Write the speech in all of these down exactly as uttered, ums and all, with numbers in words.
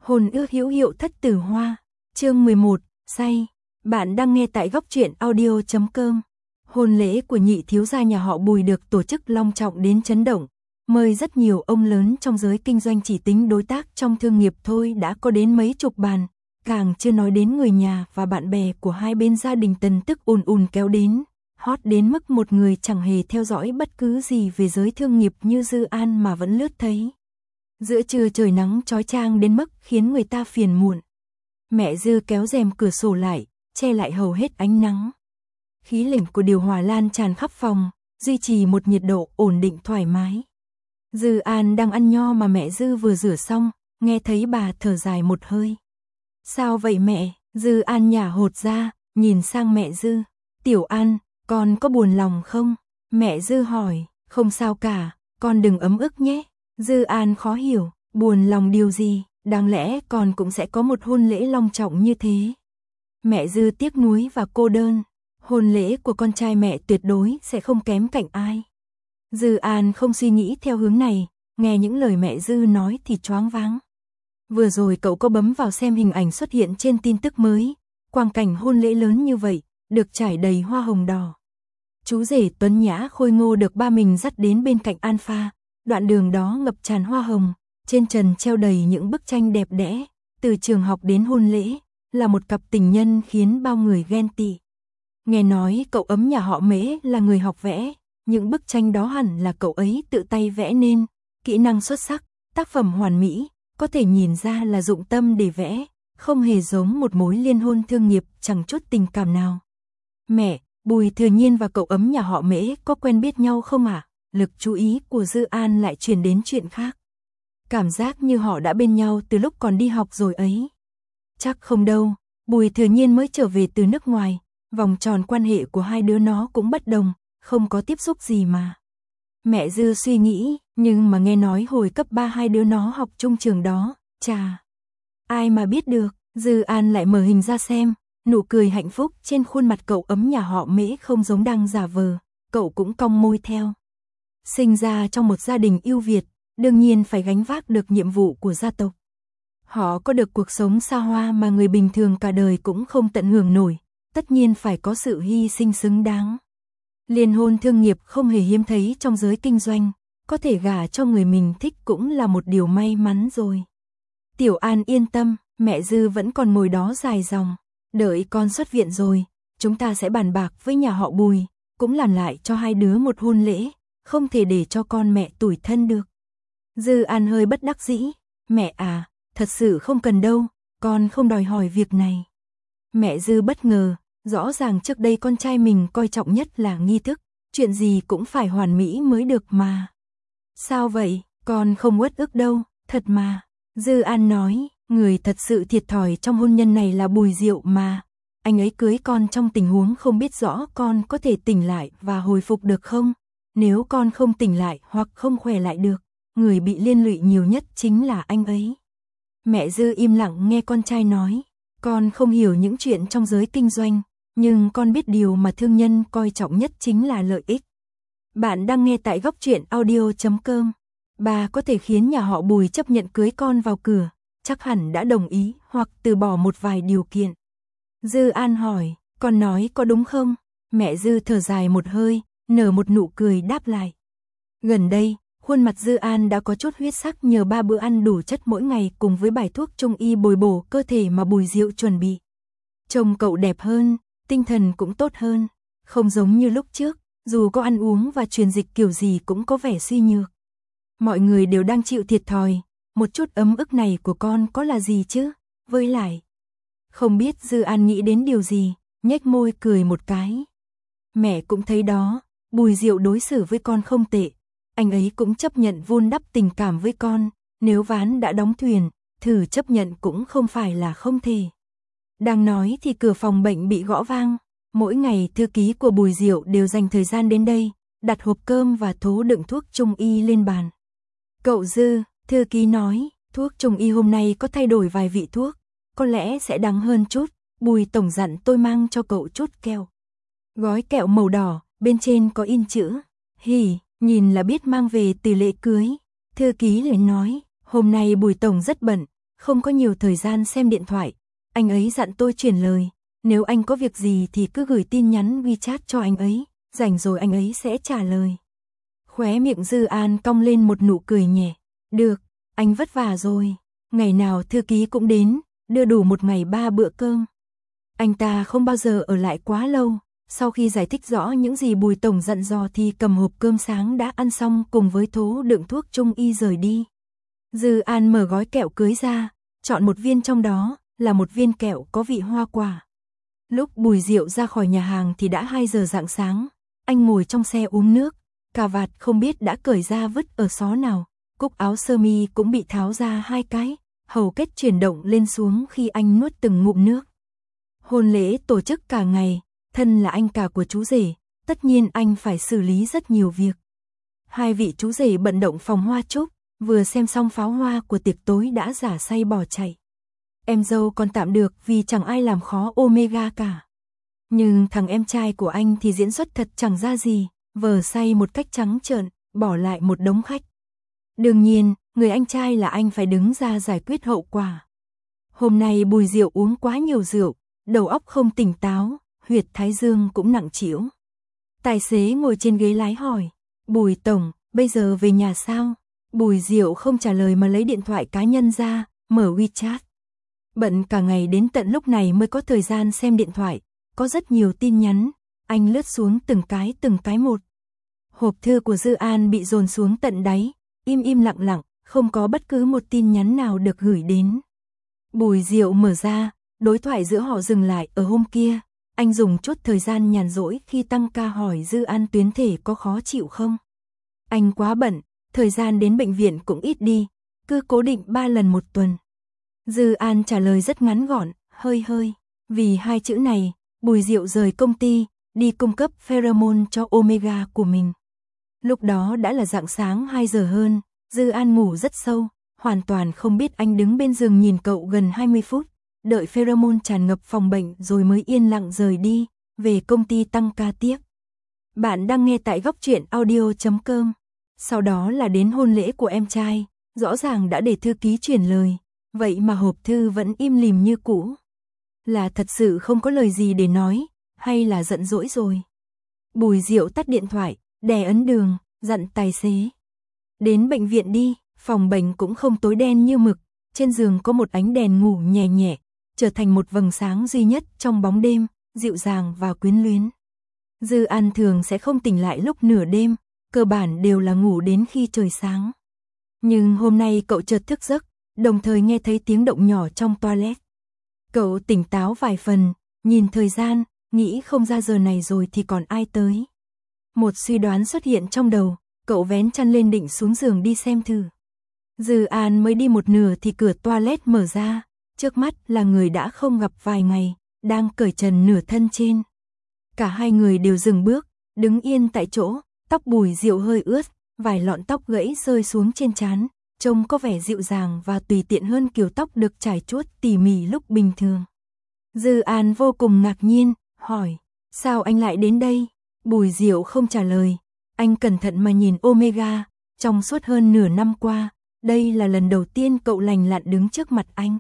Hôn ước hữu hiệu thất tử hoa, chương mười một, say. Bạn đang nghe tại góc truyện audio chấm com. Hôn lễ của nhị thiếu gia nhà họ Bùi được tổ chức long trọng đến chấn động, mời rất nhiều ông lớn trong giới kinh doanh, chỉ tính đối tác trong thương nghiệp thôi đã có đến mấy chục bàn, càng chưa nói đến người nhà và bạn bè của hai bên gia đình Tần Tức ùn ùn kéo đến, hot đến mức một người chẳng hề theo dõi bất cứ gì về giới thương nghiệp như Dư An mà vẫn lướt thấy. Giữa trưa trời nắng chói chang đến mức khiến người ta phiền muộn. Mẹ Dư kéo rèm cửa sổ lại, che lại hầu hết ánh nắng. Khí lạnh của điều hòa lan tràn khắp phòng, duy trì một nhiệt độ ổn định thoải mái. Dư An đang ăn nho mà mẹ Dư vừa rửa xong, nghe thấy bà thở dài một hơi. Sao vậy mẹ? Dư An nhả hột ra, nhìn sang mẹ Dư. Tiểu An, con có buồn lòng không? Mẹ Dư hỏi. Không sao cả, con đừng ấm ức nhé. Dư An khó hiểu, buồn lòng điều gì, đáng lẽ con cũng sẽ có một hôn lễ long trọng như thế. Mẹ Dư tiếc nuối và cô đơn, hôn lễ của con trai mẹ tuyệt đối sẽ không kém cạnh ai. Dư An không suy nghĩ theo hướng này, nghe những lời mẹ Dư nói thì choáng váng. Vừa rồi cậu có bấm vào xem hình ảnh xuất hiện trên tin tức mới, quang cảnh hôn lễ lớn như vậy, được trải đầy hoa hồng đỏ. Chú rể tuấn nhã khôi ngô được ba mình dắt đến bên cạnh Alpha. Đoạn đường đó ngập tràn hoa hồng, trên trần treo đầy những bức tranh đẹp đẽ, từ trường học đến hôn lễ, là một cặp tình nhân khiến bao người ghen tị. Nghe nói cậu ấm nhà họ Mễ là người học vẽ, những bức tranh đó hẳn là cậu ấy tự tay vẽ nên, kỹ năng xuất sắc, tác phẩm hoàn mỹ, có thể nhìn ra là dụng tâm để vẽ, không hề giống một mối liên hôn thương nghiệp chẳng chút tình cảm nào. Mẹ, Bùi Thừa Nhiên và cậu ấm nhà họ Mễ có quen biết nhau không ạ? À? Lực chú ý của Dư An lại chuyển đến chuyện khác. Cảm giác như họ đã bên nhau từ lúc còn đi học rồi ấy. Chắc không đâu, Bùi Thừa Nhiên mới trở về từ nước ngoài, vòng tròn quan hệ của hai đứa nó cũng bất đồng, không có tiếp xúc gì mà. Mẹ Dư suy nghĩ, nhưng mà nghe nói hồi cấp ba hai đứa nó học chung trường đó, chà. Ai mà biết được, Dư An lại mở hình ra xem, nụ cười hạnh phúc trên khuôn mặt cậu ấm nhà họ Mễ không giống đang giả vờ, cậu cũng cong môi theo. Sinh ra trong một gia đình ưu việt, đương nhiên phải gánh vác được nhiệm vụ của gia tộc. Họ có được cuộc sống xa hoa mà người bình thường cả đời cũng không tận hưởng nổi, tất nhiên phải có sự hy sinh xứng đáng. Liên hôn thương nghiệp không hề hiếm thấy trong giới kinh doanh, có thể gả cho người mình thích cũng là một điều may mắn rồi. Tiểu An yên tâm, mẹ Dư vẫn còn ngồi đó dài dòng, đợi con xuất viện rồi, chúng ta sẽ bàn bạc với nhà họ Bùi, cũng làm lại cho hai đứa một hôn lễ. Không thể để cho con mẹ tủi thân được. Dư An hơi bất đắc dĩ. Mẹ à, thật sự không cần đâu, con không đòi hỏi việc này. Mẹ Dư bất ngờ, rõ ràng trước đây con trai mình coi trọng nhất là nghi thức, chuyện gì cũng phải hoàn mỹ mới được mà. Sao vậy, con không uất ức đâu, thật mà. Dư An nói, người thật sự thiệt thòi trong hôn nhân này là Bùi Diệu mà. Anh ấy cưới con trong tình huống không biết rõ con có thể tỉnh lại và hồi phục được không. Nếu con không tỉnh lại hoặc không khỏe lại được, người bị liên lụy nhiều nhất chính là anh ấy. Mẹ Dư im lặng nghe con trai nói, con không hiểu những chuyện trong giới kinh doanh, nhưng con biết điều mà thương nhân coi trọng nhất chính là lợi ích. Bạn đang nghe tại góc truyện audio chấm com. Bà có thể khiến nhà họ Bùi chấp nhận cưới con vào cửa, chắc hẳn đã đồng ý hoặc từ bỏ một vài điều kiện. Dư An hỏi, con nói có đúng không? Mẹ Dư thở dài một hơi, nở một nụ cười đáp lại. Gần đây, khuôn mặt Dư An đã có chút huyết sắc nhờ ba bữa ăn đủ chất mỗi ngày cùng với bài thuốc trung y bồi bổ cơ thể mà Bùi Diệu chuẩn bị. Trông cậu đẹp hơn, tinh thần cũng tốt hơn, không giống như lúc trước, dù có ăn uống và truyền dịch kiểu gì cũng có vẻ suy nhược. Mọi người đều đang chịu thiệt thòi, một chút ấm ức này của con có là gì chứ? Với lại, không biết Dư An nghĩ đến điều gì, nhếch môi cười một cái. Mẹ cũng thấy đó. Bùi Diệu đối xử với con không tệ, anh ấy cũng chấp nhận vun đắp tình cảm với con, nếu ván đã đóng thuyền, thử chấp nhận cũng không phải là không thể. Đang nói thì cửa phòng bệnh bị gõ vang, mỗi ngày thư ký của Bùi Diệu đều dành thời gian đến đây, đặt hộp cơm và thố đựng thuốc trung y lên bàn. Cậu Dư, thư ký nói, thuốc trung y hôm nay có thay đổi vài vị thuốc, có lẽ sẽ đắng hơn chút, Bùi tổng dặn tôi mang cho cậu chút kẹo. Gói kẹo màu đỏ, bên trên có in chữ, hỉ, nhìn là biết mang về từ lễ cưới. Thư ký liền nói, hôm nay Bùi tổng rất bận, không có nhiều thời gian xem điện thoại. Anh ấy dặn tôi chuyển lời, nếu anh có việc gì thì cứ gửi tin nhắn WeChat cho anh ấy, rảnh rồi anh ấy sẽ trả lời. Khóe miệng Dư An cong lên một nụ cười nhẹ. Được, anh vất vả rồi. Ngày nào thư ký cũng đến, đưa đủ một ngày ba bữa cơm. Anh ta không bao giờ ở lại quá lâu. Sau khi giải thích rõ những gì Bùi tổng dặn dò thì cầm hộp cơm sáng đã ăn xong cùng với thố đựng thuốc trung y rời đi. Dư An mở gói kẹo cưới ra, chọn một viên trong đó là một viên kẹo có vị hoa quả. Lúc Bùi Diệu ra khỏi nhà hàng thì đã hai giờ rạng sáng. Anh ngồi trong xe uống nước, cà vạt không biết đã cởi ra vứt ở xó nào, cúc áo sơ mi cũng bị tháo ra hai cái, hầu kết chuyển động lên xuống khi anh nuốt từng ngụm nước. Hôn lễ tổ chức cả ngày, thân là anh cả của chú rể, tất nhiên anh phải xử lý rất nhiều việc. Hai vị chú rể bận động phòng hoa chúc, vừa xem xong pháo hoa của tiệc tối đã giả say bỏ chạy. Em dâu còn tạm được vì chẳng ai làm khó Omega cả. Nhưng thằng em trai của anh thì diễn xuất thật chẳng ra gì, vờ say một cách trắng trợn, bỏ lại một đống khách. Đương nhiên, người anh trai là anh phải đứng ra giải quyết hậu quả. Hôm nay Bùi Diệu uống quá nhiều rượu, đầu óc không tỉnh táo, huyệt thái dương cũng nặng trĩu. Tài xế ngồi trên ghế lái hỏi, Bùi tổng, bây giờ về nhà sao? Bùi Diệu không trả lời mà lấy điện thoại cá nhân ra, mở WeChat. Bận cả ngày đến tận lúc này mới có thời gian xem điện thoại, có rất nhiều tin nhắn, anh lướt xuống từng cái từng cái một. Hộp thư của Dư An bị dồn xuống tận đáy, im im lặng lặng, không có bất cứ một tin nhắn nào được gửi đến. Bùi Diệu mở ra, đối thoại giữa họ dừng lại ở hôm kia, anh dùng chút thời gian nhàn rỗi khi tăng ca hỏi Dư An tuyến thể có khó chịu không. Anh quá bận, thời gian đến bệnh viện cũng ít đi, cứ cố định ba lần một tuần. Dư An trả lời rất ngắn gọn, hơi hơi. Vì hai chữ này, Bùi Diệu rời công ty, đi cung cấp pheromone cho Omega của mình. Lúc đó đã là rạng sáng hai giờ hơn, Dư An ngủ rất sâu, hoàn toàn không biết anh đứng bên giường nhìn cậu gần hai mươi phút, đợi pheromone tràn ngập phòng bệnh rồi mới yên lặng rời đi, về công ty tăng ca tiếp. Bạn đang nghe tại góc truyện audio chấm com. Sau đó là đến hôn lễ của em trai, rõ ràng đã để thư ký chuyển lời, vậy mà hộp thư vẫn im lìm như cũ. Là thật sự không có lời gì để nói, hay là giận dỗi rồi? Bùi Diệu tắt điện thoại, đè ấn đường, dặn tài xế. Đến bệnh viện đi, phòng bệnh cũng không tối đen như mực, trên giường có một ánh đèn ngủ nhẹ nhẹ, trở thành một vầng sáng duy nhất trong bóng đêm, dịu dàng và quyến luyến. Dư An thường sẽ không tỉnh lại lúc nửa đêm, cơ bản đều là ngủ đến khi trời sáng. Nhưng hôm nay cậu chợt thức giấc, đồng thời nghe thấy tiếng động nhỏ trong toilet. Cậu tỉnh táo vài phần, nhìn thời gian, nghĩ không ra giờ này rồi thì còn ai tới. Một suy đoán xuất hiện trong đầu, cậu vén chăn lên định xuống giường đi xem thử. Dư An mới đi một nửa thì cửa toilet mở ra, trước mắt là người đã không gặp vài ngày, đang cởi trần nửa thân trên. Cả hai người đều dừng bước, đứng yên tại chỗ, tóc Bùi Diệu hơi ướt, vài lọn tóc gãy rơi xuống trên trán, trông có vẻ dịu dàng và tùy tiện hơn kiểu tóc được trải chuốt tỉ mỉ lúc bình thường. Dư An vô cùng ngạc nhiên, hỏi, sao anh lại đến đây? Bùi Diệu không trả lời, anh cẩn thận mà nhìn Omega, trong suốt hơn nửa năm qua, đây là lần đầu tiên cậu lành lặn đứng trước mặt anh.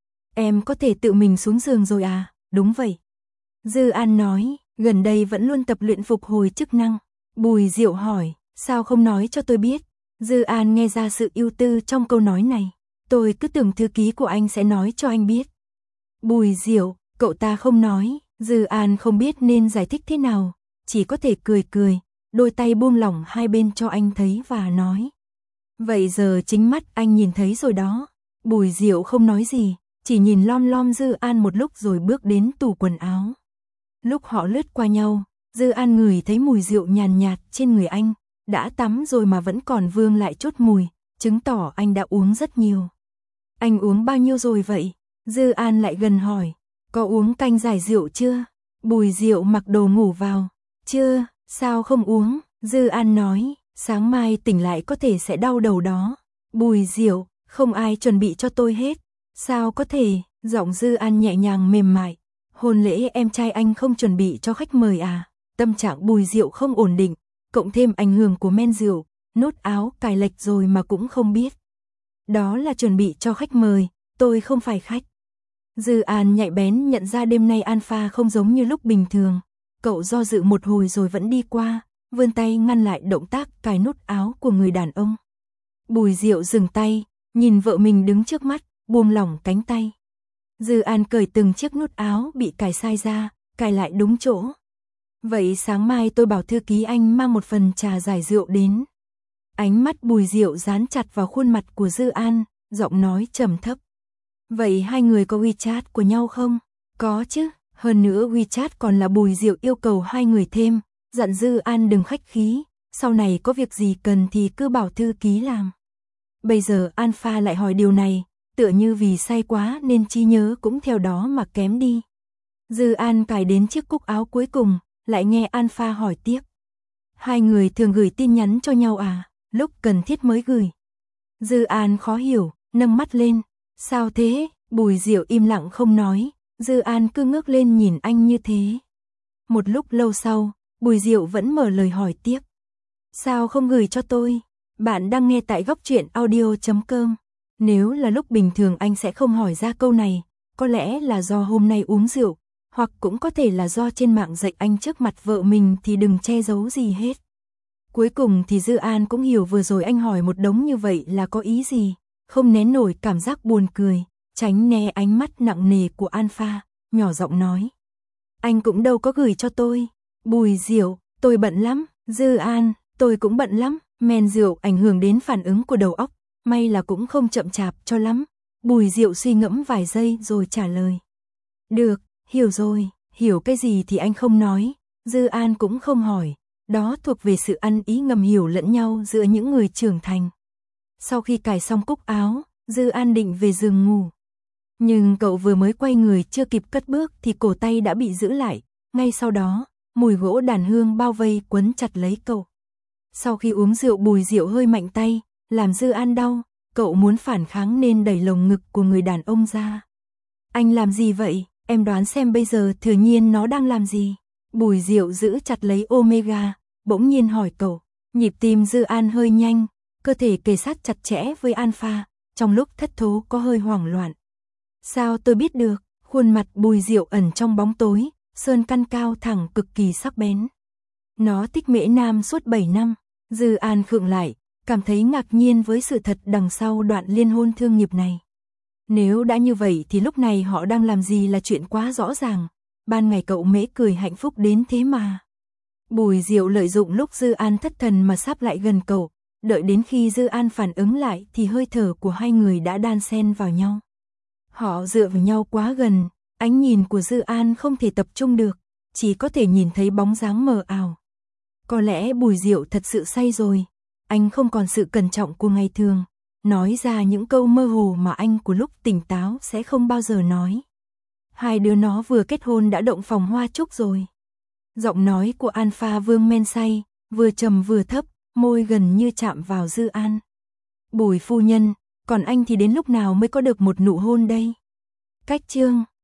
Em có thể tự mình xuống giường rồi à? Đúng vậy. Dư An nói, gần đây vẫn luôn tập luyện phục hồi chức năng. Bùi Diệu hỏi, sao không nói cho tôi biết? Dư An nghe ra sự ưu tư trong câu nói này. Tôi cứ tưởng thư ký của anh sẽ nói cho anh biết. Bùi Diệu, cậu ta không nói. Dư An không biết nên giải thích thế nào, chỉ có thể cười cười, đôi tay buông lỏng hai bên cho anh thấy và nói. Vậy giờ chính mắt anh nhìn thấy rồi đó. Bùi Diệu không nói gì, chỉ nhìn lom lom Dư An một lúc rồi bước đến tủ quần áo. Lúc họ lướt qua nhau, Dư An ngửi thấy mùi rượu nhàn nhạt trên người anh, đã tắm rồi mà vẫn còn vương lại chút mùi, chứng tỏ anh đã uống rất nhiều. Anh uống bao nhiêu rồi vậy? Dư An lại gần hỏi, có uống canh giải rượu chưa? Bùi Diệu mặc đồ ngủ vào, chưa, sao không uống? Dư An nói, sáng mai tỉnh lại có thể sẽ đau đầu đó. Bùi Diệu, không ai chuẩn bị cho tôi hết. Sao có thể? Giọng Dư An nhẹ nhàng mềm mại. Hôn lễ em trai anh không chuẩn bị cho khách mời à? Tâm trạng Bùi Diệu không ổn định, cộng thêm ảnh hưởng của men rượu, nốt áo cài lệch rồi mà cũng không biết. Đó là chuẩn bị cho khách mời, tôi không phải khách. Dư An nhạy bén nhận ra đêm nay Alpha không giống như lúc bình thường. Cậu do dự một hồi rồi vẫn đi qua, vươn tay ngăn lại động tác cài nút áo của người đàn ông. Bùi Diệu dừng tay, nhìn vợ mình đứng trước mắt, buông lỏng cánh tay. Dư An cởi từng chiếc nút áo bị cài sai ra, cài lại đúng chỗ. Vậy sáng mai tôi bảo thư ký anh mang một phần trà giải rượu đến. Ánh mắt Bùi Diệu dán chặt vào khuôn mặt của Dư An, giọng nói trầm thấp. Vậy hai người có WeChat của nhau không? Có chứ, hơn nữa WeChat còn là Bùi Diệu yêu cầu hai người thêm, dặn Dư An đừng khách khí, sau này có việc gì cần thì cứ bảo thư ký làm. Bây giờ Alpha lại hỏi điều này, tựa như vì say quá nên trí nhớ cũng theo đó mà kém đi. Dư An cài đến chiếc cúc áo cuối cùng, lại nghe Alpha hỏi tiếp. Hai người thường gửi tin nhắn cho nhau à, lúc cần thiết mới gửi. Dư An khó hiểu, nâng mắt lên. Sao thế? Bùi Diệu im lặng không nói, Dư An cứ ngước lên nhìn anh như thế. Một lúc lâu sau, Bùi Diệu vẫn mở lời hỏi tiếp. Sao không gửi cho tôi? Bạn đang nghe tại góc truyện audio chấm com. Nếu là lúc bình thường anh sẽ không hỏi ra câu này, có lẽ là do hôm nay uống rượu, hoặc cũng có thể là do trên mạng dạy anh trước mặt vợ mình thì đừng che giấu gì hết. Cuối cùng thì Dư An cũng hiểu vừa rồi anh hỏi một đống như vậy là có ý gì, không nén nổi cảm giác buồn cười, tránh né ánh mắt nặng nề của Alpha, nhỏ giọng nói. Anh cũng đâu có gửi cho tôi. Bùi Diệu, tôi bận lắm. Dư An, tôi cũng bận lắm. Men rượu ảnh hưởng đến phản ứng của đầu óc, may là cũng không chậm chạp cho lắm. Bùi Diệu suy ngẫm vài giây rồi trả lời. Được, hiểu rồi, hiểu cái gì thì anh không nói. Dư An cũng không hỏi, đó thuộc về sự ăn ý ngầm hiểu lẫn nhau giữa những người trưởng thành. Sau khi cài xong cúc áo, Dư An định về giường ngủ. Nhưng cậu vừa mới quay người chưa kịp cất bước thì cổ tay đã bị giữ lại, ngay sau đó, mùi gỗ đàn hương bao vây quấn chặt lấy cậu. Sau khi uống rượu Bùi Diệu hơi mạnh tay, làm Dư An đau, cậu muốn phản kháng nên đẩy lồng ngực của người đàn ông ra. Anh làm gì vậy? Em đoán xem bây giờ Thừa Nhiên nó đang làm gì? Bùi Diệu giữ chặt lấy Omega, bỗng nhiên hỏi cậu. Nhịp tim Dư An hơi nhanh, cơ thể kề sát chặt chẽ với Alpha, trong lúc thất thố có hơi hoảng loạn. Sao tôi biết được? Khuôn mặt Bùi Diệu ẩn trong bóng tối, sơn căn cao thẳng cực kỳ sắc bén. Nó thích Mễ Nam suốt bảy năm. Dư An khựng lại, cảm thấy ngạc nhiên với sự thật đằng sau đoạn liên hôn thương nghiệp này. Nếu đã như vậy thì lúc này họ đang làm gì là chuyện quá rõ ràng. Ban ngày cậu Mễ cười hạnh phúc đến thế mà. Bùi Diệu lợi dụng lúc Dư An thất thần mà sáp lại gần cậu, đợi đến khi Dư An phản ứng lại thì hơi thở của hai người đã đan xen vào nhau. Họ dựa vào nhau quá gần, ánh nhìn của Dư An không thể tập trung được, chỉ có thể nhìn thấy bóng dáng mờ ảo. Có lẽ Bùi Diệu thật sự say rồi, anh không còn sự cẩn trọng của ngày thường, nói ra những câu mơ hồ mà anh của lúc tỉnh táo sẽ không bao giờ nói. Hai đứa nó vừa kết hôn đã động phòng hoa chúc rồi. Giọng nói của Alpha Vương men say, vừa trầm vừa thấp, môi gần như chạm vào Dư An. Bùi phu nhân, còn anh thì đến lúc nào mới có được một nụ hôn đây? Cách chương